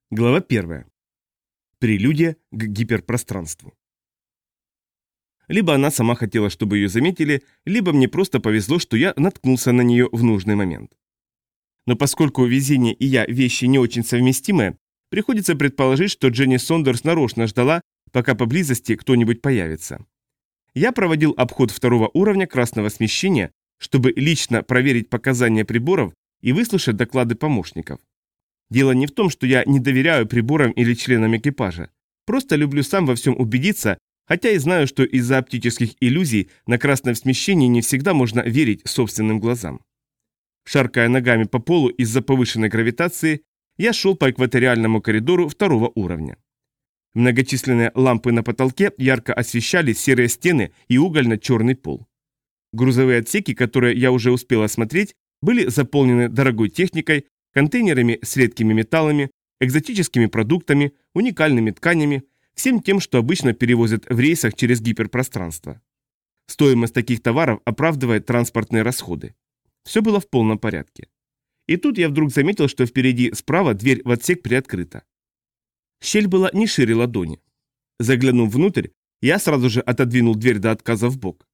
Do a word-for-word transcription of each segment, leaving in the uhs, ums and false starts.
Глава первая. Прелюдия к гиперпространству. Либо она сама хотела, чтобы ее заметили, либо мне просто повезло, что я наткнулся на нее в нужный момент. Но поскольку везение и я вещи не очень совместимые, приходится предположить, что Дженни Сондерс нарочно ждала, пока поблизости кто-нибудь появится. Я проводил обход второго уровня красного смещения, чтобы лично проверить показания приборов и выслушать доклады помощников. Дело не в том, что я не доверяю приборам или членам экипажа. Просто люблю сам во всем убедиться, хотя и знаю, что из-за оптических иллюзий на красном смещении не всегда можно верить собственным глазам. Шаркая ногами по полу из-за повышенной гравитации, я шел по экваториальному коридору второго уровня. Многочисленные лампы на потолке ярко освещали серые стены и угольно-черный пол. Грузовые отсеки, которые я уже успел осмотреть, были заполнены дорогой техникой, контейнерами с редкими металлами, экзотическими продуктами, уникальными тканями, всем тем, что обычно перевозят в рейсах через гиперпространство. Стоимость таких товаров оправдывает транспортные расходы. Все было в полном порядке. И тут я вдруг заметил, что впереди справа дверь в отсек приоткрыта. Щель была не шире ладони. Заглянув внутрь, я сразу же отодвинул дверь до отказа в бок.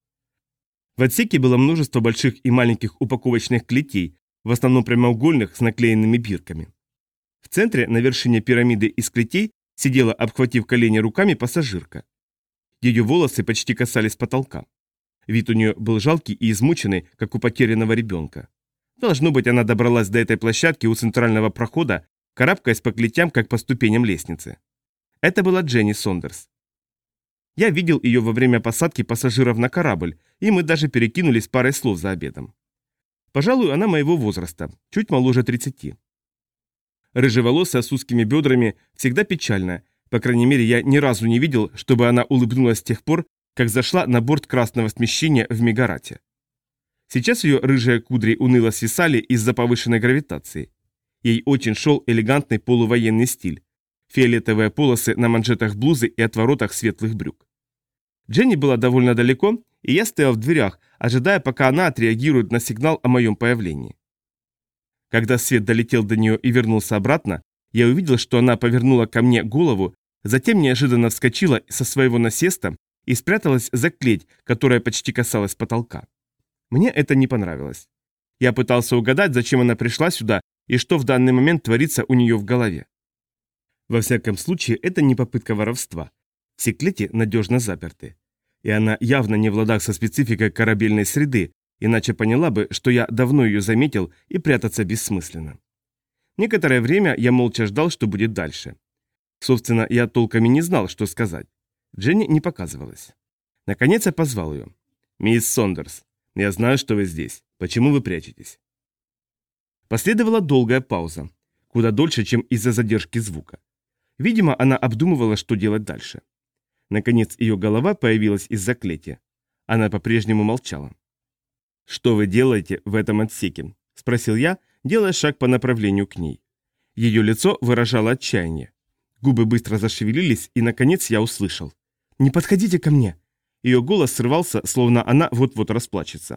В отсеке было множество больших и маленьких упаковочных клетей, в основном прямоугольных с наклеенными бирками. В центре, на вершине пирамиды из клетей, сидела, обхватив колени руками, пассажирка. Ее волосы почти касались потолка. Вид у нее был жалкий и измученный, как у потерянного ребенка. Должно быть, она добралась до этой площадки у центрального прохода, карабкаясь по клетям, как по ступеням лестницы. Это была Дженни Сондерс. Я видел ее во время посадки пассажиров на корабль, и мы даже перекинулись парой слов за обедом. Пожалуй, она моего возраста, чуть моложе тридцати. Рыжеволосая с узкими бедрами, всегда печальная, по крайней мере, я ни разу не видел, чтобы она улыбнулась с тех пор, как зашла на борт красного смещения в Мегарате. Сейчас ее рыжие кудри уныло свисали из-за повышенной гравитации. Ей очень шел элегантный полувоенный стиль, фиолетовые полосы на манжетах блузы и отворотах светлых брюк. Дженни была довольно далеко, и я стоял в дверях, ожидая, пока она отреагирует на сигнал о моем появлении. Когда свет долетел до нее и вернулся обратно, я увидел, что она повернула ко мне голову, затем неожиданно вскочила со своего насеста и спряталась за клеть, которая почти касалась потолка. Мне это не понравилось. Я пытался угадать, зачем она пришла сюда и что в данный момент творится у нее в голове. Во всяком случае, это не попытка воровства. Все клети надежно заперты. И она явно не в ладах со спецификой корабельной среды, иначе поняла бы, что я давно ее заметил и прятаться бессмысленно. Некоторое время я молча ждал, что будет дальше. Собственно, я толком и не знал, что сказать. Дженни не показывалась. Наконец я позвал ее. «Мисс Сондерс, я знаю, что вы здесь. Почему вы прячетесь?» Последовала долгая пауза, куда дольше, чем из-за задержки звука. Видимо, она обдумывала, что делать дальше. Наконец, ее голова появилась из-за клети. Она по-прежнему молчала. «Что вы делаете в этом отсеке?» – спросил я, делая шаг по направлению к ней. Ее лицо выражало отчаяние. Губы быстро зашевелились, и, наконец, я услышал. «Не подходите ко мне!» Ее голос срывался, словно она вот-вот расплачется.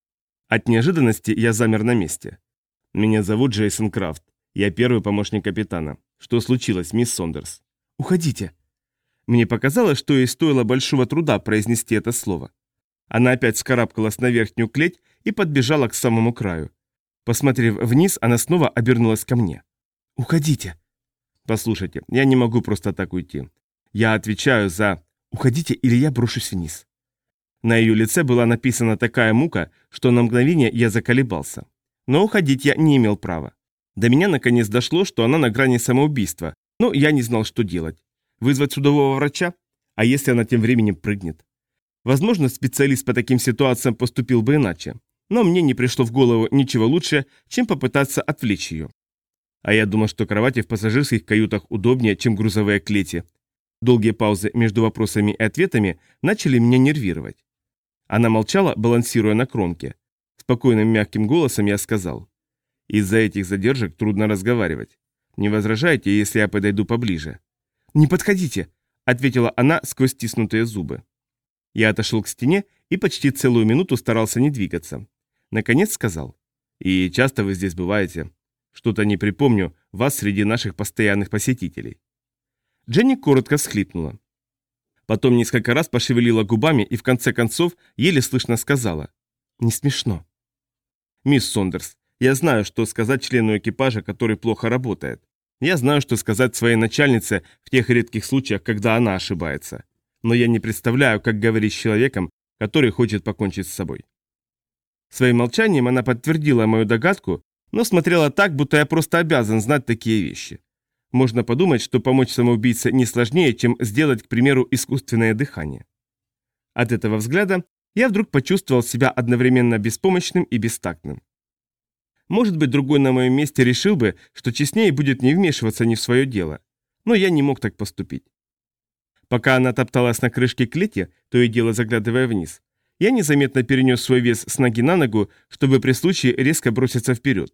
От неожиданности я замер на месте. «Меня зовут Джейсон Крафт. Я первый помощник капитана. Что случилось, мисс Сондерс?» «Уходите!» Мне показалось, что ей стоило большого труда произнести это слово. Она опять вскарабкалась на верхнюю клеть и подбежала к самому краю. Посмотрев вниз, она снова обернулась ко мне. «Уходите!» «Послушайте, я не могу просто так уйти. Я отвечаю за... Уходите, или я брошусь вниз». На ее лице была написана такая мука, что на мгновение я заколебался. Но уходить я не имел права. До меня наконец дошло, что она на грани самоубийства, но я не знал, что делать. Вызвать судового врача? А если она тем временем прыгнет? Возможно, специалист по таким ситуациям поступил бы иначе, но мне не пришло в голову ничего лучше, чем попытаться отвлечь ее. А я думал, что кровати в пассажирских каютах удобнее, чем грузовые клети. Долгие паузы между вопросами и ответами начали меня нервировать. Она молчала, балансируя на кромке. Спокойным мягким голосом я сказал: «Из-за этих задержек трудно разговаривать. Не возражайте, если я подойду поближе?» «Не подходите», — ответила она сквозь стиснутые зубы. Я отошел к стене и почти целую минуту старался не двигаться. Наконец сказал: «И часто вы здесь бываете? Что-то не припомню, вас среди наших постоянных посетителей». Дженни коротко всхлипнула. Потом несколько раз пошевелила губами и в конце концов еле слышно сказала: «Не смешно». «Мисс Сондерс, я знаю, что сказать члену экипажа, который плохо работает. Я знаю, что сказать своей начальнице в тех редких случаях, когда она ошибается. Но я не представляю, как говорить с человеком, который хочет покончить с собой». Своим молчанием она подтвердила мою догадку, но смотрела так, будто я просто обязан знать такие вещи. Можно подумать, что помочь самоубийце не сложнее, чем сделать, к примеру, искусственное дыхание. От этого взгляда я вдруг почувствовал себя одновременно беспомощным и бестактным. Может быть, другой на моем месте решил бы, что честнее будет не вмешиваться ни в свое дело, но я не мог так поступить. Пока она топталась на крышке клетки, то и дело заглядывая вниз, я незаметно перенес свой вес с ноги на ногу, чтобы при случае резко броситься вперед.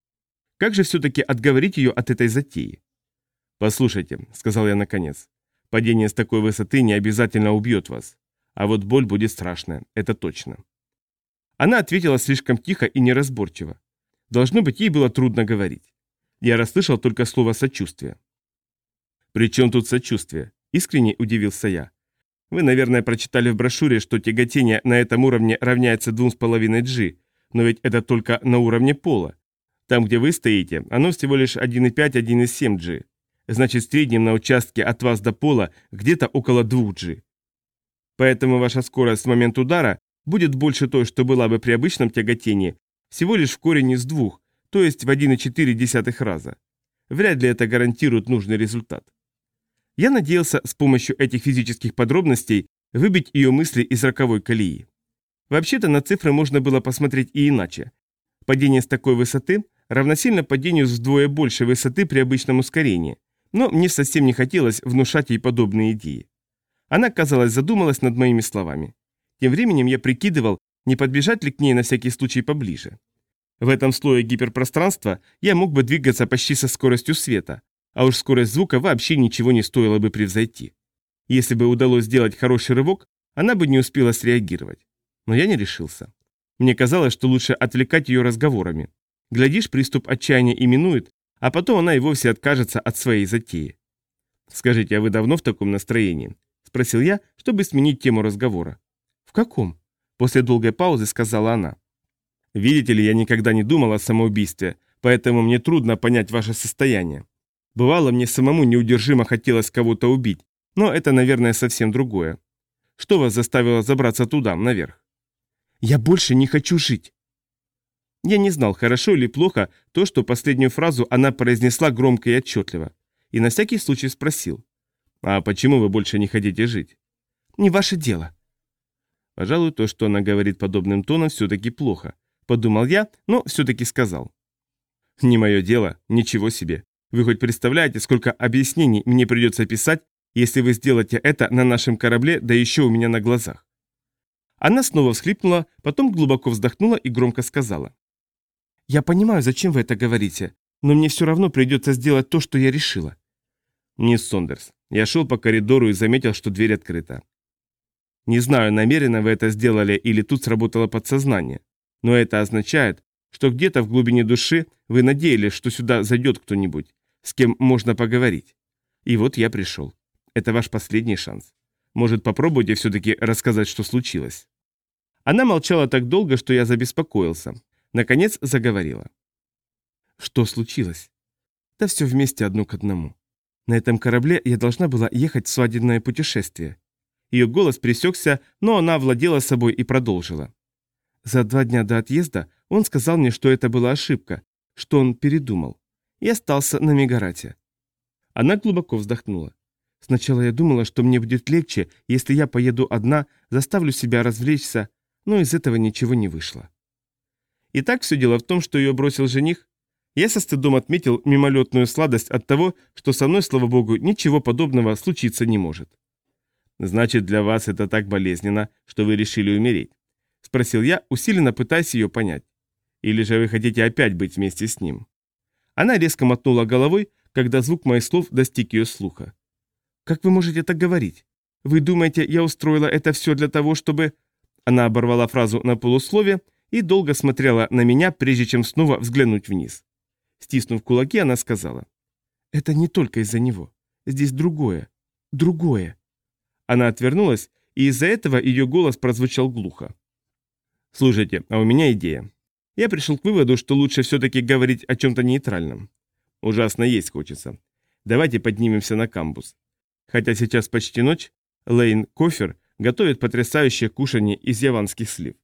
Как же все-таки отговорить ее от этой затеи? «Послушайте», — сказал я наконец, — «падение с такой высоты не обязательно убьет вас. А вот боль будет страшная, это точно». Она ответила слишком тихо и неразборчиво. Должно быть, ей было трудно говорить. Я расслышал только слово «сочувствие». «При чем тут сочувствие?» — искренне удивился я. «Вы, наверное, прочитали в брошюре, что тяготение на этом уровне равняется двум с половиной джи, но ведь это только на уровне пола. Там, где вы стоите, оно всего лишь один и пять - один и семь джи. Значит, в среднем на участке от вас до пола где-то около двух джи. Поэтому ваша скорость в момент удара будет больше той, что была бы при обычном тяготении, всего лишь в корень из двух, то есть в один и четыре десятых раза. Вряд ли это гарантирует нужный результат». Я надеялся с помощью этих физических подробностей выбить ее мысли из роковой колеи. Вообще-то на цифры можно было посмотреть и иначе. Падение с такой высоты равносильно падению с вдвое большей высоты при обычном ускорении, но мне совсем не хотелось внушать ей подобные идеи. Она, казалось, задумалась над моими словами. Тем временем я прикидывал, не подбежать ли к ней на всякий случай поближе. В этом слое гиперпространства я мог бы двигаться почти со скоростью света, а уж скорость звука вообще ничего не стоило бы превзойти. Если бы удалось сделать хороший рывок, она бы не успела среагировать. Но я не решился. Мне казалось, что лучше отвлекать ее разговорами. Глядишь, приступ отчаяния именует, а потом она и вовсе откажется от своей затеи. «Скажите, а вы давно в таком настроении?» – спросил я, чтобы сменить тему разговора. «В каком?» – после долгой паузы сказала она. «Видите ли, я никогда не думал о самоубийстве, поэтому мне трудно понять ваше состояние. Бывало, мне самому неудержимо хотелось кого-то убить, но это, наверное, совсем другое. Что вас заставило забраться туда, наверх?» «Я больше не хочу жить». Я не знал, хорошо или плохо то, что последнюю фразу она произнесла громко и отчетливо, и на всякий случай спросил: «А почему вы больше не хотите жить?» «Не ваше дело». Пожалуй, то, что она говорит подобным тоном, все-таки плохо, подумал я, но все-таки сказал: «Не мое дело, ничего себе. Вы хоть представляете, сколько объяснений мне придется писать, если вы сделаете это на нашем корабле, да еще у меня на глазах?» Она снова всхлипнула, потом глубоко вздохнула и громко сказала: «Я понимаю, зачем вы это говорите, но мне все равно придется сделать то, что я решила». «Мисс Сондерс, я шел по коридору и заметил, что дверь открыта. Не знаю, намеренно вы это сделали или тут сработало подсознание, но это означает, что где-то в глубине души вы надеялись, что сюда зайдет кто-нибудь, с кем можно поговорить. И вот я пришел. Это ваш последний шанс. Может, попробуйте все-таки рассказать, что случилось?» Она молчала так долго, что я забеспокоился. Наконец заговорила. «Что случилось?» «Да все вместе одно к одному. На этом корабле я должна была ехать в свадебное путешествие». Ее голос пресекся, но она овладела собой и продолжила. «За два дня до отъезда он сказал мне, что это была ошибка, что он передумал, и остался на Мегарате». Она глубоко вздохнула. «Сначала я думала, что мне будет легче, если я поеду одна, заставлю себя развлечься, но из этого ничего не вышло». Итак, все дело в том, что ее бросил жених. Я со стыдом отметил мимолетную сладость от того, что со мной, слава богу, ничего подобного случиться не может. «Значит, для вас это так болезненно, что вы решили умереть?» – спросил я, усиленно пытаясь ее понять. «Или же вы хотите опять быть вместе с ним?» Она резко мотнула головой, когда звук моих слов достиг ее слуха. «Как вы можете так говорить? Вы думаете, я устроила это все для того, чтобы...» Она оборвала фразу на полуслове и долго смотрела на меня, прежде чем снова взглянуть вниз. Стиснув кулаки, она сказала: Это не только из-за него. Здесь другое. Другое. Она отвернулась, и из-за этого ее голос прозвучал глухо. Слушайте, а у меня идея. Я пришел к выводу, что лучше все-таки говорить о чем-то нейтральном. Ужасно есть хочется. Давайте поднимемся на камбус. Хотя сейчас почти ночь, Лейн Кофер готовит потрясающее кушанье из яванских слив.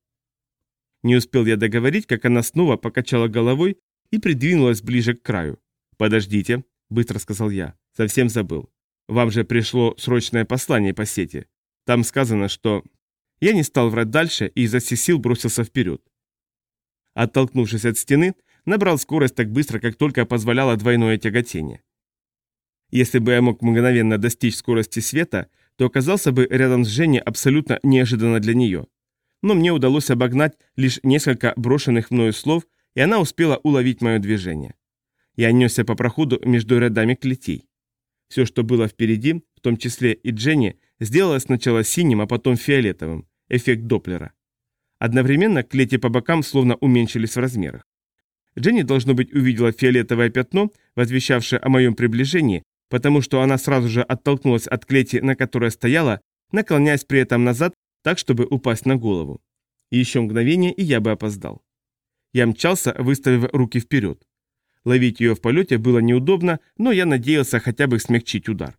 Не успел я договорить, как она снова покачала головой и придвинулась ближе к краю. «Подождите», — быстро сказал я, — «совсем забыл. Вам же пришло срочное послание по сети. Там сказано, что...» Я не стал врать дальше и изо всех сил бросился вперед. Оттолкнувшись от стены, набрал скорость так быстро, как только позволяло двойное тяготение. Если бы я мог мгновенно достичь скорости света, то оказался бы рядом с Женей абсолютно неожиданно для нее. Но мне удалось обогнать лишь несколько брошенных мною слов, и она успела уловить мое движение. Я несся по проходу между рядами клетей. Все, что было впереди, в том числе и Дженни, сделалось сначала синим, а потом фиолетовым, эффект Доплера. Одновременно клети по бокам словно уменьшились в размерах. Дженни, должно быть, увидела фиолетовое пятно, возвещавшее о моем приближении, потому что она сразу же оттолкнулась от клети, на которой стояла, наклоняясь при этом назад, так, чтобы упасть на голову. И еще мгновение, и я бы опоздал. Я мчался, выставив руки вперед. Ловить ее в полете было неудобно, но я надеялся хотя бы смягчить удар.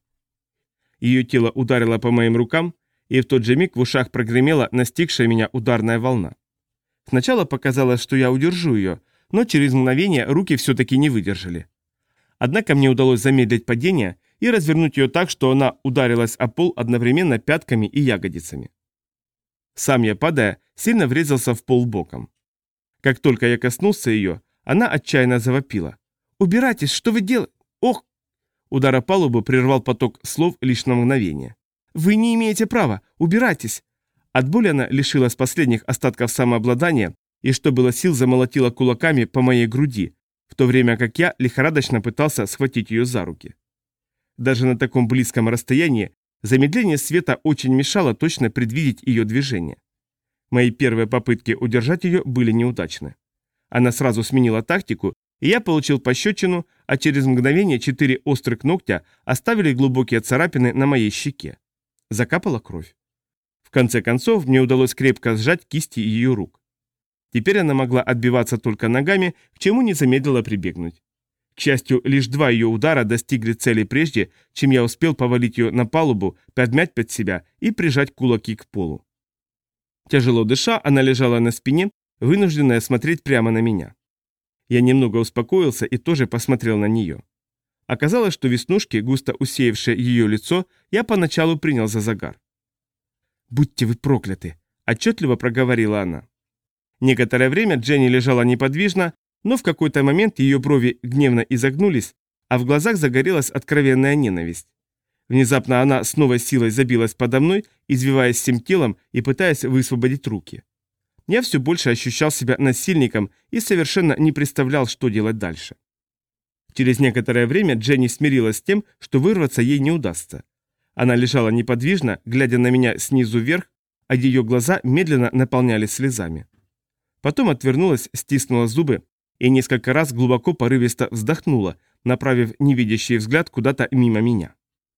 Ее тело ударило по моим рукам, и в тот же миг в ушах прогремела настигшая меня ударная волна. Сначала показалось, что я удержу ее, но через мгновение руки все-таки не выдержали. Однако мне удалось замедлить падение и развернуть ее так, что она ударилась о пол одновременно пятками и ягодицами. Сам я, падая, сильно врезался в пол боком. Как только я коснулся ее, она отчаянно завопила. «Убирайтесь, что вы делаете? Ох!» Удар о палубу прервал поток слов лишь на мгновение. «Вы не имеете права! Убирайтесь!» От боли она лишилась последних остатков самообладания и, что было сил, замолотила кулаками по моей груди, в то время как я лихорадочно пытался схватить ее за руки. Даже на таком близком расстоянии замедление света очень мешало точно предвидеть ее движение. Мои первые попытки удержать ее были неудачны. Она сразу сменила тактику, и я получил пощечину, а через мгновение четыре острых ногтя оставили глубокие царапины на моей щеке. Закапала кровь. В конце концов, мне удалось крепко сжать кисти ее рук. Теперь она могла отбиваться только ногами, к чему не замедлила прибегнуть. К счастью, лишь два ее удара достигли цели прежде, чем я успел повалить ее на палубу, подмять под себя и прижать кулаки к полу. Тяжело дыша, она лежала на спине, вынужденная смотреть прямо на меня. Я немного успокоился и тоже посмотрел на нее. Оказалось, что веснушки, густо усеявшие ее лицо, я поначалу принял за загар. «Будьте вы прокляты!» – отчетливо проговорила она. Некоторое время Дженни лежала неподвижно, но в какой-то момент ее брови гневно изогнулись, а в глазах загорелась откровенная ненависть. Внезапно она с новой силой забилась подо мной, извиваясь всем телом и пытаясь высвободить руки. Я все больше ощущал себя насильником и совершенно не представлял, что делать дальше. Через некоторое время Дженни смирилась с тем, что вырваться ей не удастся. Она лежала неподвижно, глядя на меня снизу вверх, а ее глаза медленно наполнялись слезами. Потом отвернулась, стиснула зубы и несколько раз глубоко порывисто вздохнула, направив невидящий взгляд куда-то мимо меня.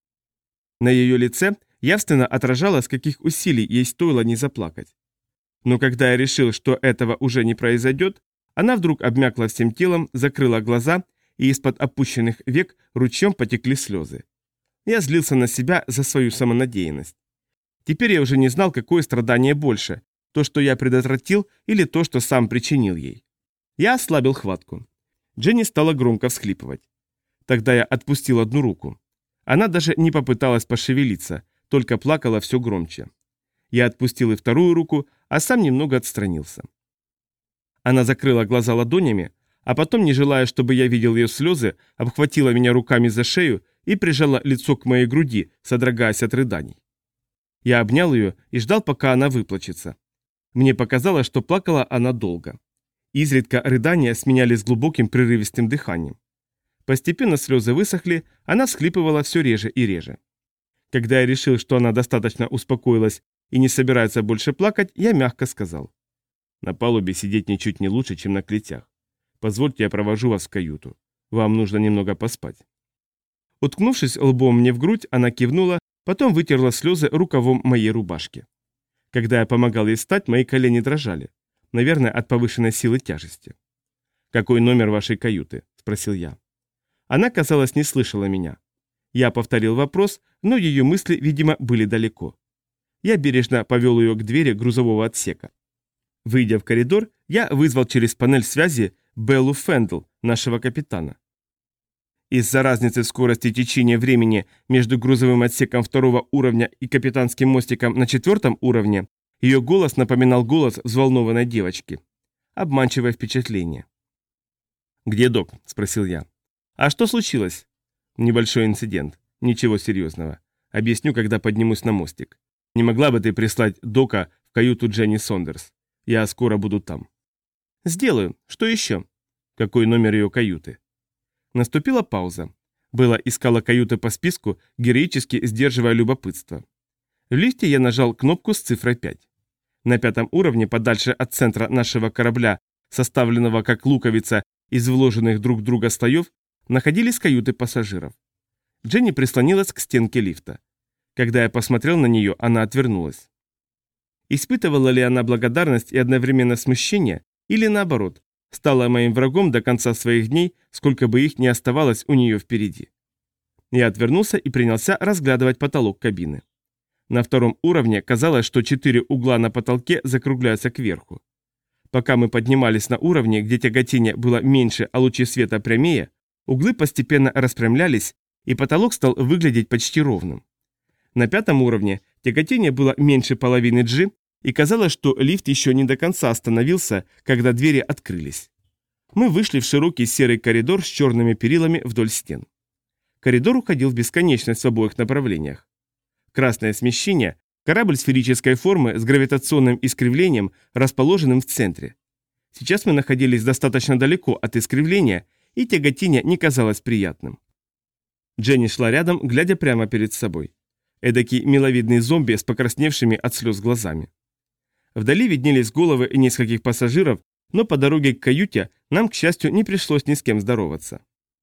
На ее лице явственно отражалось, каких усилий ей стоило не заплакать. Но когда я решил, что этого уже не произойдет, она вдруг обмякла всем телом, закрыла глаза, и из-под опущенных век ручьем потекли слезы. Я злился на себя за свою самонадеянность. Теперь я уже не знал, какое страдание больше, то, что я предотвратил, или то, что сам причинил ей. Я ослабил хватку. Дженни стала громко всхлипывать. Тогда я отпустил одну руку. Она даже не попыталась пошевелиться, только плакала все громче. Я отпустил и вторую руку, а сам немного отстранился. Она закрыла глаза ладонями, а потом, не желая, чтобы я видел ее слезы, обхватила меня руками за шею и прижала лицо к моей груди, содрогаясь от рыданий. Я обнял ее и ждал, пока она выплачется. Мне показалось, что плакала она долго. Изредка рыдания сменялись глубоким прерывистым дыханием. Постепенно слезы высохли, она всхлипывала все реже и реже. Когда я решил, что она достаточно успокоилась и не собирается больше плакать, я мягко сказал: «На палубе сидеть ничуть не лучше, чем на клетях. Позвольте, я провожу вас в каюту. Вам нужно немного поспать». Уткнувшись лбом мне в грудь, она кивнула, потом вытерла слезы рукавом моей рубашки. Когда я помогал ей встать, мои колени дрожали. Наверное, от повышенной силы тяжести. «Какой номер вашей каюты?» – спросил я. Она, казалось, не слышала меня. Я повторил вопрос, но ее мысли, видимо, были далеко. Я бережно повел ее к двери грузового отсека. Выйдя в коридор, я вызвал через панель связи Беллу Фендл, нашего капитана. Из-за разницы в скорости течения времени между грузовым отсеком второго уровня и капитанским мостиком на четвертом уровне, ее голос напоминал голос взволнованной девочки. Обманчивое впечатление. «Где док?» – спросил я. «А что случилось?» «Небольшой инцидент. Ничего серьезного. Объясню, когда поднимусь на мостик. Не могла бы ты прислать дока в каюту Дженни Сондерс? Я скоро буду там». «Сделаю. Что еще?» «Какой номер ее каюты?» Наступила пауза. Белла искала каюты по списку, героически сдерживая любопытство. В лифте я нажал кнопку с цифрой пять. На пятом уровне, подальше от центра нашего корабля, составленного как луковица из вложенных друг в друга слоев, находились каюты пассажиров. Дженни прислонилась к стенке лифта. Когда я посмотрел на нее, она отвернулась. Испытывала ли она благодарность и одновременно смущение, или наоборот, стала моим врагом до конца своих дней, сколько бы их ни оставалось у нее впереди. Я отвернулся и принялся разглядывать потолок кабины. На втором уровне казалось, что четыре угла на потолке закругляются кверху. Пока мы поднимались на уровне, где тяготение было меньше, а лучи света прямее, углы постепенно распрямлялись, и потолок стал выглядеть почти ровным. На пятом уровне тяготение было меньше половины G, и казалось, что лифт еще не до конца остановился, когда двери открылись. Мы вышли в широкий серый коридор с черными перилами вдоль стен. Коридор уходил в бесконечность в обоих направлениях. Красное смещение – корабль сферической формы с гравитационным искривлением, расположенным в центре. Сейчас мы находились достаточно далеко от искривления, и тяготение не казалось приятным. Дженни шла рядом, глядя прямо перед собой. Эдакий миловидный зомби с покрасневшими от слез глазами. Вдали виднелись головы нескольких пассажиров, но по дороге к каюте нам, к счастью, не пришлось ни с кем здороваться.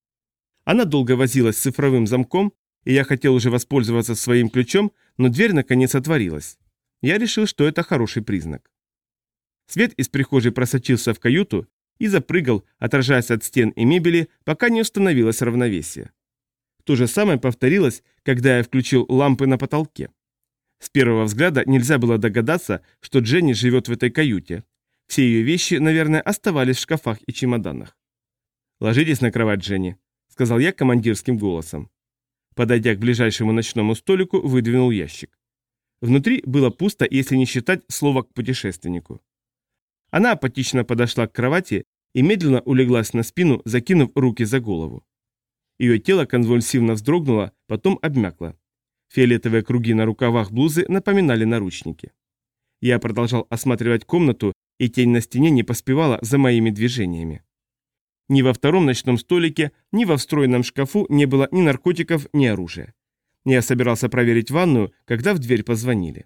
Она долго возилась с цифровым замком, и я хотел уже воспользоваться своим ключом, но дверь наконец отворилась. Я решил, что это хороший признак. Свет из прихожей просочился в каюту и запрыгал, отражаясь от стен и мебели, пока не установилось равновесие. То же самое повторилось, когда я включил лампы на потолке. С первого взгляда нельзя было догадаться, что Дженни живет в этой каюте. Все ее вещи, наверное, оставались в шкафах и чемоданах. «Ложитесь на кровать, Дженни», — сказал я командирским голосом. Подойдя к ближайшему ночному столику, выдвинул ящик. Внутри было пусто, если не считать слова к путешественнику. Она апатично подошла к кровати и медленно улеглась на спину, закинув руки за голову. Ее тело конвульсивно вздрогнуло, потом обмякло. Фиолетовые круги на рукавах блузы напоминали наручники. Я продолжал осматривать комнату, и тень на стене не поспевала за моими движениями. Ни во втором ночном столике, ни во встроенном шкафу не было ни наркотиков, ни оружия. Я собирался проверить ванную, когда в дверь позвонили.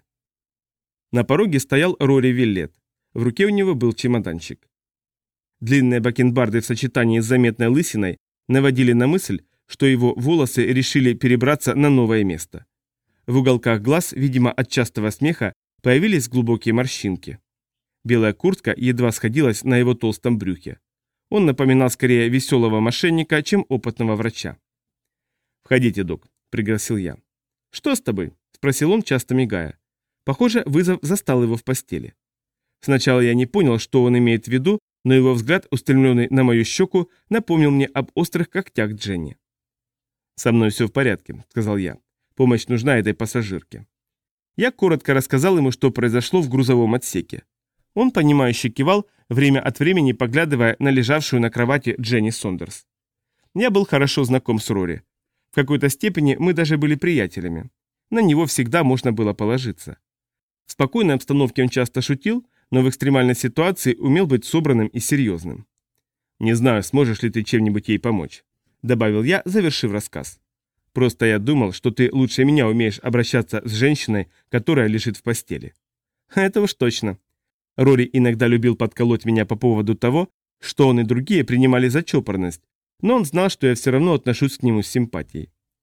На пороге стоял Рори Виллет. В руке у него был чемоданчик. Длинные бакенбарды в сочетании с заметной лысиной наводили на мысль, что его волосы решили перебраться на новое место. В уголках глаз, видимо, от частого смеха, появились глубокие морщинки. Белая куртка едва сходилась на его толстом брюхе. Он напоминал скорее веселого мошенника, чем опытного врача. «Входите, док», — пригласил я. «Что с тобой?» — спросил он, часто мигая. Похоже, вызов застал его в постели. Сначала я не понял, что он имеет в виду, но его взгляд, устремленный на мою щеку, напомнил мне об острых когтях Дженни. «Со мной все в порядке», — сказал я. «Помощь нужна этой пассажирке». Я коротко рассказал ему, что произошло в грузовом отсеке. Он, понимающе кивал, время от времени поглядывая на лежавшую на кровати Дженни Сондерс. Я был хорошо знаком с Рори. В какой-то степени мы даже были приятелями. На него всегда можно было положиться. В спокойной обстановке он часто шутил, но в экстремальной ситуации умел быть собранным и серьезным. «Не знаю, сможешь ли ты чем-нибудь ей помочь», — добавил я, завершив рассказ. «Просто я думал, что ты лучше меня умеешь обращаться с женщиной, которая лежит в постели». «Это уж точно». Рори иногда любил подколоть меня по поводу того, что он и другие принимали за чопорность, но он знал, что я все равно отношусь к нему с симпатией.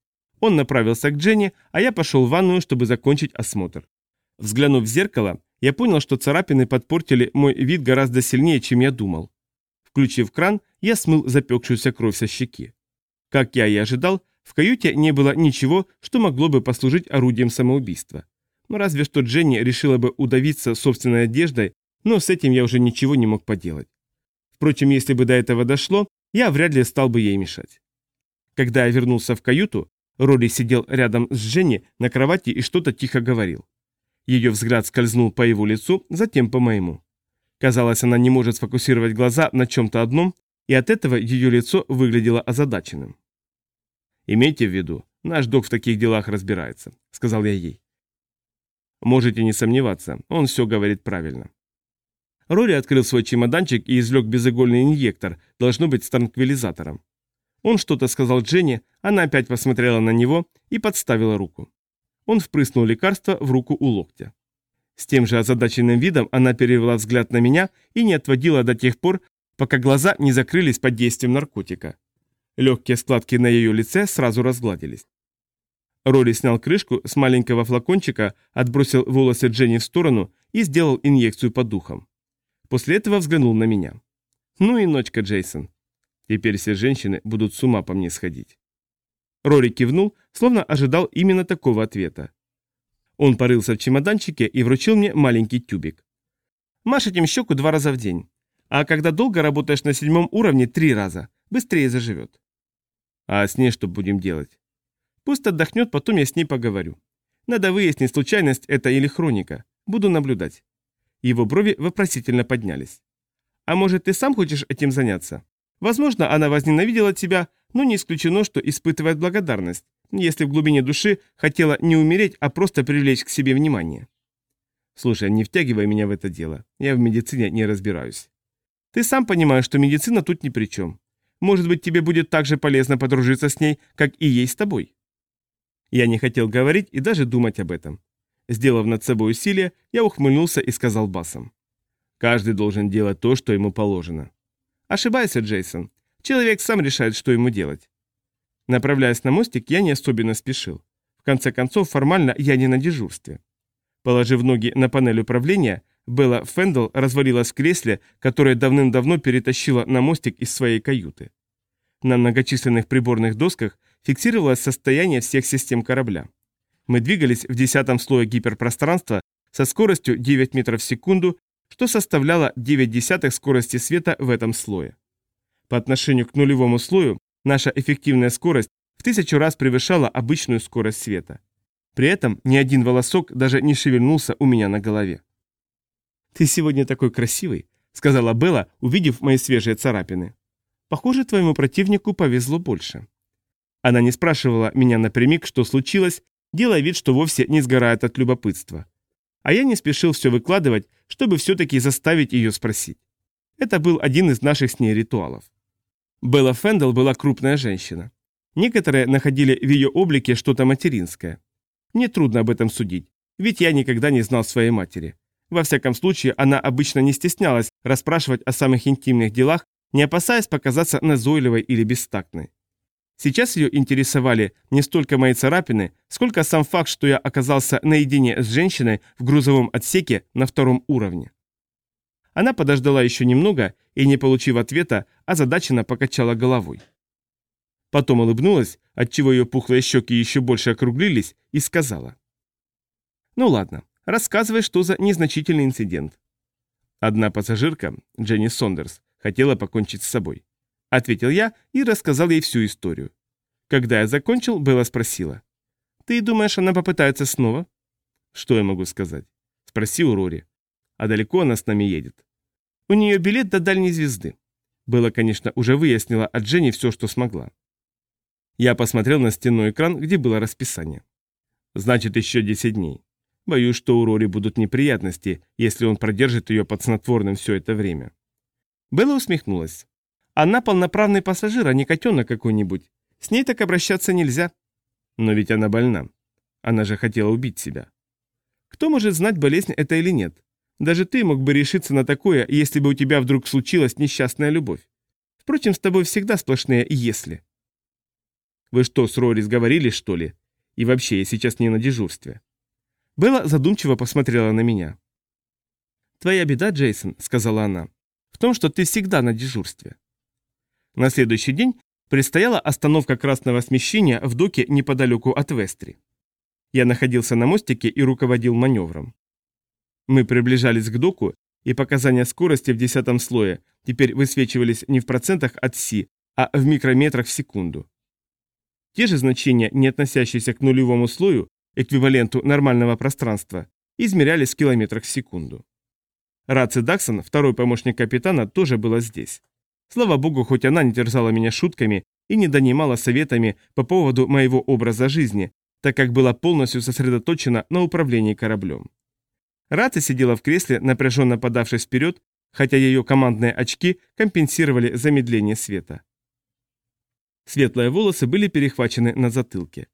Он направился к Дженни, а я пошел в ванную, чтобы закончить осмотр. Взглянув в зеркало, я понял, что царапины подпортили мой вид гораздо сильнее, чем я думал. Включив кран, я смыл запекшуюся кровь со щеки. Как я и ожидал, в каюте не было ничего, что могло бы послужить орудием самоубийства. Ну, разве что Дженни решила бы удавиться собственной одеждой, но с этим я уже ничего не мог поделать. Впрочем, если бы до этого дошло, я вряд ли стал бы ей мешать. Когда я вернулся в каюту, Рори сидел рядом с Дженни на кровати и что-то тихо говорил. Ее взгляд скользнул по его лицу, затем по моему. Казалось, она не может сфокусировать глаза на чем-то одном, и от этого ее лицо выглядело озадаченным. «Имейте в виду, наш док в таких делах разбирается», — сказал я ей. «Можете не сомневаться, он все говорит правильно». Рори открыл свой чемоданчик и извлек безигольный инъектор, должно быть с транквилизатором. Он что-то сказал Дженни, она опять посмотрела на него и подставила руку. Он впрыснул лекарство в руку у локтя. С тем же озадаченным видом она перевела взгляд на меня и не отводила до тех пор, пока глаза не закрылись под действием наркотика. Легкие складки на ее лице сразу разгладились. Рори снял крышку с маленького флакончика, отбросил волосы Дженни в сторону и сделал инъекцию по духам. После этого взглянул на меня. «Ну и ночка, Джейсон. Теперь все женщины будут с ума по мне сходить». Рори кивнул, словно ожидал именно такого ответа. Он порылся в чемоданчике и вручил мне маленький тюбик. «Машь этим щеку два раза в день. А когда долго работаешь на седьмом уровне, три раза. Быстрее заживет». «А с ней что будем делать?» «Пусть отдохнет, потом я с ней поговорю. Надо выяснить, случайность это или хроника. Буду наблюдать». Его брови вопросительно поднялись. «А может, ты сам хочешь этим заняться? Возможно, она возненавидела тебя, но не исключено, что испытывает благодарность, если в глубине души хотела не умереть, а просто привлечь к себе внимание». «Слушай, не втягивай меня в это дело. Я в медицине не разбираюсь». «Ты сам понимаешь, что медицина тут ни при чем. Может быть, тебе будет так же полезно подружиться с ней, как и ей с тобой». Я не хотел говорить и даже думать об этом. Сделав над собой усилие, я ухмыльнулся и сказал басом. «Каждый должен делать то, что ему положено». «Ошибайся, Джейсон. Человек сам решает, что ему делать». Направляясь на мостик, я не особенно спешил. В конце концов, формально я не на дежурстве. Положив ноги на панель управления, Белла Фендл развалилась в кресле, которое давным-давно перетащила на мостик из своей каюты. На многочисленных приборных досках фиксировалось состояние всех систем корабля. Мы двигались в десятом слое гиперпространства со скоростью девять метров в секунду, что составляло девять десятых скорости света в этом слое. По отношению к нулевому слою наша эффективная скорость в тысячу раз превышала обычную скорость света. При этом ни один волосок даже не шевельнулся у меня на голове. «Ты сегодня такой красивый», — сказала Белла, увидев мои свежие царапины. «Похоже, твоему противнику повезло больше». Она не спрашивала меня напрямик, что случилось, делая вид, что вовсе не сгорает от любопытства. А я не спешил все выкладывать, чтобы все-таки заставить ее спросить. Это был один из наших с ней ритуалов. Белла Фендл была крупная женщина. Некоторые находили в ее облике что-то материнское. Мне трудно об этом судить, ведь я никогда не знал своей матери. Во всяком случае, она обычно не стеснялась расспрашивать о самых интимных делах, не опасаясь показаться назойливой или бестактной. Сейчас ее интересовали не столько мои царапины, сколько сам факт, что я оказался наедине с женщиной в грузовом отсеке на втором уровне. Она подождала еще немного и, не получив ответа, озадаченно покачала головой. Потом улыбнулась, отчего ее пухлые щеки еще больше округлились, и сказала. «Ну ладно, рассказывай, что за незначительный инцидент». Одна пассажирка, Дженни Сондерс, хотела покончить с собой. Ответил я и рассказал ей всю историю. Когда я закончил, Белла спросила. «Ты думаешь, она попытается снова?» «Что я могу сказать?» Спроси у Рори. «А далеко она с нами едет?» «У нее билет до дальней звезды». Белла, конечно, уже выяснила от Дженни все, что смогла. Я посмотрел на стенной экран, где было расписание. «Значит, еще десять дней. Боюсь, что у Рори будут неприятности, если он продержит ее под снотворным все это время». Белла усмехнулась. «Она полноправный пассажир, а не котенок какой-нибудь. С ней так обращаться нельзя». «Но ведь она больна. Она же хотела убить себя». «Кто может знать, болезнь это или нет? Даже ты мог бы решиться на такое, если бы у тебя вдруг случилась несчастная любовь. Впрочем, с тобой всегда сплошные «если». Вы что, с Рори сговорились, что ли? И вообще, я сейчас не на дежурстве». Белла задумчиво посмотрела на меня. «Твоя беда, Джейсон», — сказала она, — «в том, что ты всегда на дежурстве». На следующий день предстояла остановка красного смещения в доке неподалеку от Вестри. Я находился на мостике и руководил маневром. Мы приближались к доку, и показания скорости в десятом слое теперь высвечивались не в процентах от си, а в микрометрах в секунду. Те же значения, не относящиеся к нулевому слою, эквиваленту нормального пространства, измерялись в километрах в секунду. Раци Даксон, второй помощник капитана, тоже была здесь. Слава богу, хоть она не терзала меня шутками и не донимала советами по поводу моего образа жизни, так как была полностью сосредоточена на управлении кораблем. Раци сидела в кресле, напряженно подавшись вперед, хотя ее командные очки компенсировали замедление света. Светлые волосы были перехвачены на затылке.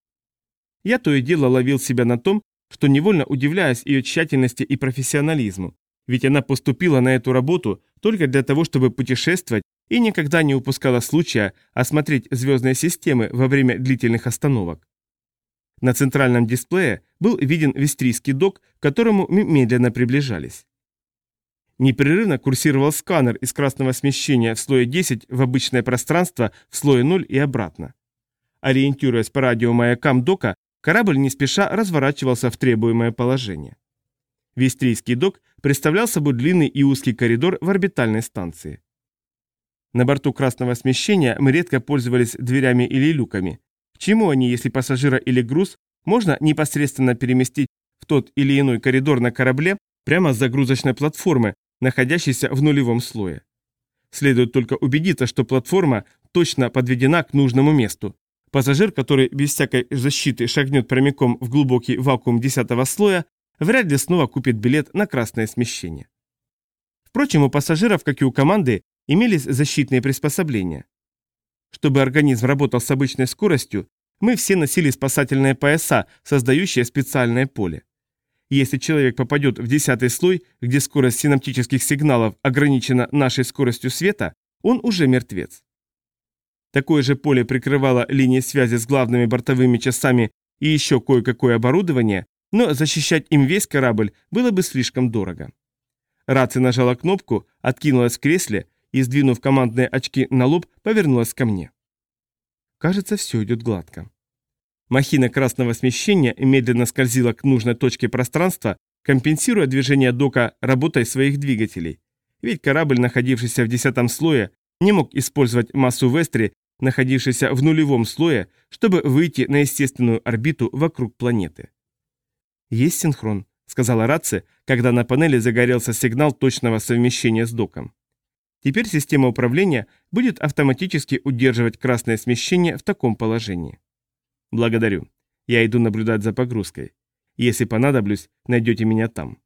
Я то и дело ловил себя на том, что невольно удивляюсь ее тщательности и профессионализму, ведь она поступила на эту работу только для того, чтобы путешествовать и никогда не упускала случая осмотреть звездные системы во время длительных остановок. На центральном дисплее был виден вестрийский док, к которому мы медленно приближались. Непрерывно курсировал сканер из красного смещения в слое десять в обычное пространство в слое ноль и обратно. Ориентируясь по радиомаякам дока, корабль не спеша разворачивался в требуемое положение. Вестрийский док представлял собой длинный и узкий коридор в орбитальной станции. На борту красного смещения мы редко пользовались дверями или люками. К чему они, если пассажира или груз можно непосредственно переместить в тот или иной коридор на корабле прямо с загрузочной платформы, находящейся в нулевом слое? Следует только убедиться, что платформа точно подведена к нужному месту. Пассажир, который без всякой защиты шагнет прямиком в глубокий вакуум десятого слоя, вряд ли снова купит билет на красное смещение. Впрочем, у пассажиров, как и у команды, имелись защитные приспособления. Чтобы организм работал с обычной скоростью, мы все носили спасательные пояса, создающие специальное поле. Если человек попадет в десятый слой, где скорость синаптических сигналов ограничена нашей скоростью света, он уже мертвец. Такое же поле прикрывало линии связи с главными бортовыми часами и еще кое-какое оборудование, но защищать им весь корабль было бы слишком дорого. Раци нажала кнопку, откинулась в кресле и, сдвинув командные очки на лоб, повернулась ко мне. Кажется, все идет гладко. Махина красного смещения медленно скользила к нужной точке пространства, компенсируя движение дока работой своих двигателей. Ведь корабль, находившийся в десятом слое, не мог использовать массу Вестри, находившейся в нулевом слое, чтобы выйти на естественную орбиту вокруг планеты. «Есть синхрон», — сказала Раци, когда на панели загорелся сигнал точного совмещения с доком. Теперь система управления будет автоматически удерживать красное смещение в таком положении. «Благодарю. Я иду наблюдать за погрузкой. Если понадоблюсь, найдете меня там».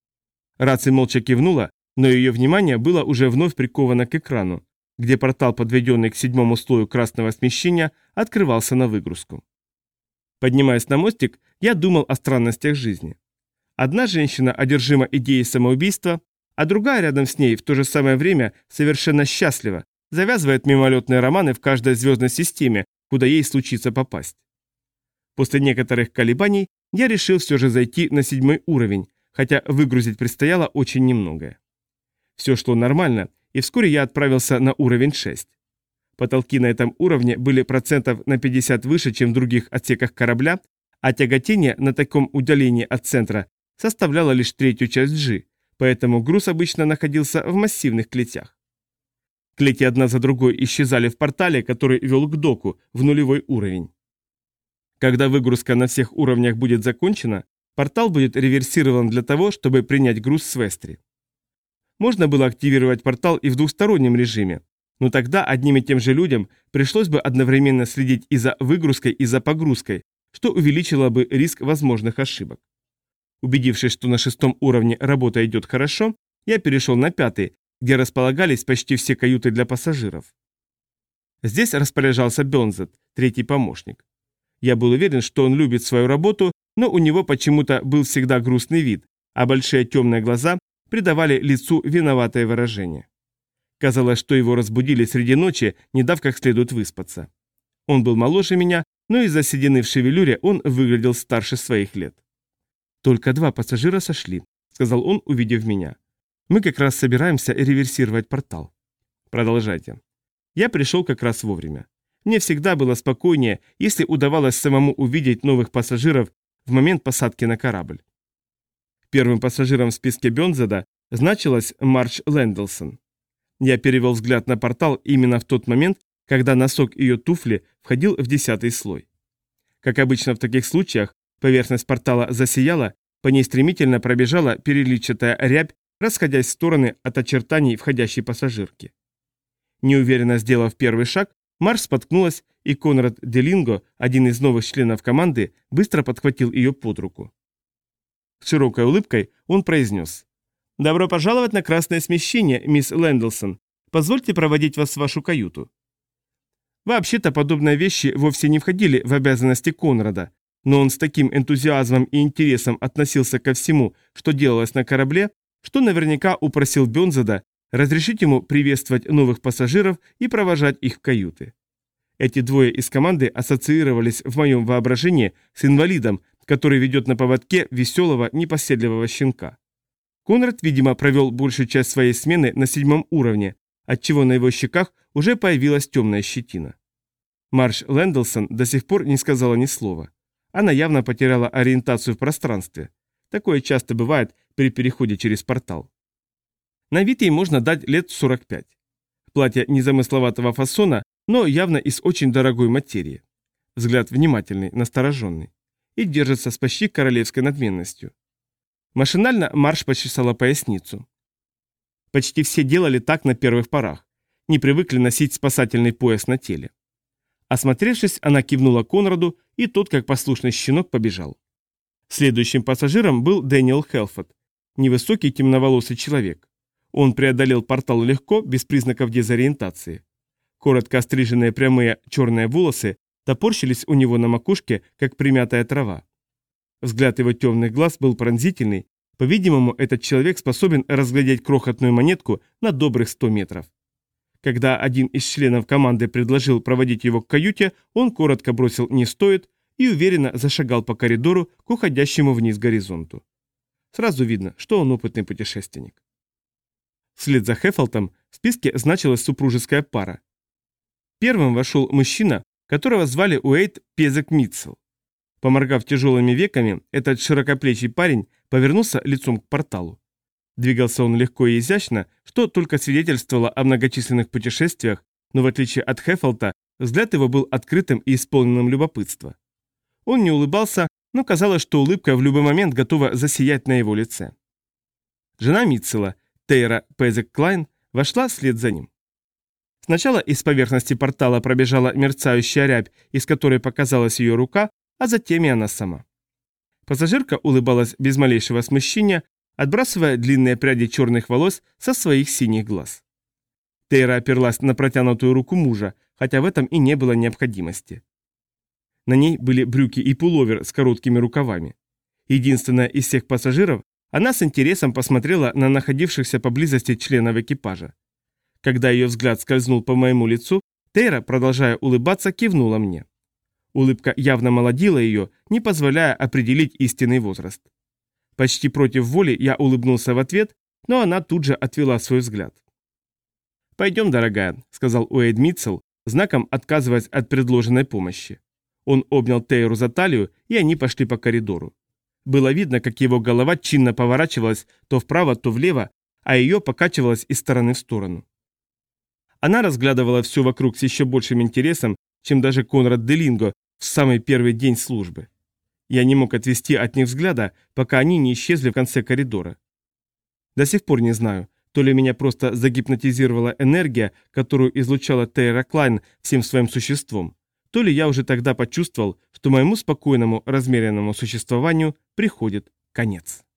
Раци молча кивнула, но ее внимание было уже вновь приковано к экрану, где портал, подведенный к седьмому слою красного смещения, открывался на выгрузку. Поднимаясь на мостик, я думал о странностях жизни. Одна женщина одержима идеей самоубийства, а другая рядом с ней в то же самое время совершенно счастлива, завязывает мимолетные романы в каждой звездной системе, куда ей случится попасть. После некоторых колебаний я решил все же зайти на седьмой уровень, хотя выгрузить предстояло очень немногое. Все шло нормально, и вскоре я отправился на уровень шесть. Потолки на этом уровне были процентов на пятьдесят выше, чем в других отсеках корабля, а тяготение на таком удалении от центра составляло лишь третью часть G, поэтому груз обычно находился в массивных клетях. Клети одна за другой исчезали в портале, который вел к доку, в нулевой уровень. Когда выгрузка на всех уровнях будет закончена, портал будет реверсирован для того, чтобы принять груз с Вестри. Можно было активировать портал и в двухстороннем режиме, но тогда одним и тем же людям пришлось бы одновременно следить и за выгрузкой, и за погрузкой, что увеличило бы риск возможных ошибок. Убедившись, что на шестом уровне работа идет хорошо, я перешел на пятый, где располагались почти все каюты для пассажиров. Здесь распоряжался Бёнзет, третий помощник. Я был уверен, что он любит свою работу, но у него почему-то был всегда грустный вид, а большие темные глаза придавали лицу виноватое выражение. Казалось, что его разбудили среди ночи, не дав как следует выспаться. Он был моложе меня, но из-за седины в шевелюре он выглядел старше своих лет. «Только два пассажира сошли», — сказал он, увидев меня. «Мы как раз собираемся реверсировать портал». «Продолжайте». Я пришел как раз вовремя. Мне всегда было спокойнее, если удавалось самому увидеть новых пассажиров в момент посадки на корабль. Первым пассажиром в списке Бёнзеда значилась Марч Лэндлсон. Я перевел взгляд на портал именно в тот момент, когда носок ее туфли входил в десятый слой. Как обычно в таких случаях, поверхность портала засияла, по ней стремительно пробежала переливчатая рябь, расходясь в стороны от очертаний входящей пассажирки. Неуверенно сделав первый шаг, Марш споткнулась, и Конрад Делинго, один из новых членов команды, быстро подхватил ее под руку. С широкой улыбкой он произнес: «Добро пожаловать на красное смещение, мисс Лэндлсон. Позвольте проводить вас в вашу каюту». Вообще-то подобные вещи вовсе не входили в обязанности Конрада, но он с таким энтузиазмом и интересом относился ко всему, что делалось на корабле, что наверняка упросил Бёнзеда разрешить ему приветствовать новых пассажиров и провожать их в каюты. Эти двое из команды ассоциировались в моем воображении с инвалидом, который ведет на поводке веселого, непоседливого щенка. Конрад, видимо, провел большую часть своей смены на седьмом уровне, отчего на его щеках уже появилась темная щетина. Марш Лэндлсон до сих пор не сказала ни слова. Она явно потеряла ориентацию в пространстве. Такое часто бывает при переходе через портал. На вид ей можно дать лет сорок пять. Платье незамысловатого фасона, но явно из очень дорогой материи. Взгляд внимательный, настороженный. И держится с почти королевской надменностью. Машинально Марш почесала поясницу. Почти все делали так на первых порах. Не привыкли носить спасательный пояс на теле. Осмотревшись, она кивнула Конраду, и тот, как послушный щенок, побежал. Следующим пассажиром был Дэниел Хелфорд, невысокий темноволосый человек. Он преодолел портал легко, без признаков дезориентации. Коротко остриженные прямые черные волосы топорщились у него на макушке, как примятая трава. Взгляд его темных глаз был пронзительный. По-видимому, этот человек способен разглядеть крохотную монетку на добрых сто метров. Когда один из членов команды предложил проводить его к каюте, он коротко бросил «не стоит» и уверенно зашагал по коридору к уходящему вниз горизонту. Сразу видно, что он опытный путешественник. Вслед за Хеффелтом в списке значилась супружеская пара. Первым вошел мужчина, которого звали Уэйд Пезек Митцел. Поморгав тяжелыми веками, этот широкоплечий парень повернулся лицом к порталу. Двигался он легко и изящно, что только свидетельствовало о многочисленных путешествиях, но в отличие от Хеффелта, взгляд его был открытым и исполненным любопытства. Он не улыбался, но казалось, что улыбка в любой момент готова засиять на его лице. Жена Митцела, Тейра Пезек Клайн, вошла вслед за ним. Сначала из поверхности портала пробежала мерцающая рябь, из которой показалась ее рука, а затем и она сама. Пассажирка улыбалась без малейшего смущения, отбрасывая длинные пряди черных волос со своих синих глаз. Тейра оперлась на протянутую руку мужа, хотя в этом и не было необходимости. На ней были брюки и пуловер с короткими рукавами. Единственная из всех пассажиров, она с интересом посмотрела на находившихся поблизости членов экипажа. Когда ее взгляд скользнул по моему лицу, Тейра, продолжая улыбаться, кивнула мне. Улыбка явно молодила ее, не позволяя определить истинный возраст. Почти против воли я улыбнулся в ответ, но она тут же отвела свой взгляд. «Пойдем, дорогая», — сказал Уэйд Митцел, знаком отказываясь от предложенной помощи. Он обнял Тейру за талию, и они пошли по коридору. Было видно, как его голова чинно поворачивалась то вправо, то влево, а ее покачивалась из стороны в сторону. Она разглядывала все вокруг с еще большим интересом, чем даже Конрад Делинго в самый первый день службы. Я не мог отвести от них взгляда, пока они не исчезли в конце коридора. До сих пор не знаю, то ли меня просто загипнотизировала энергия, которую излучала Тейра Клайн всем своим существом, то ли я уже тогда почувствовал, что моему спокойному, размеренному существованию приходит конец.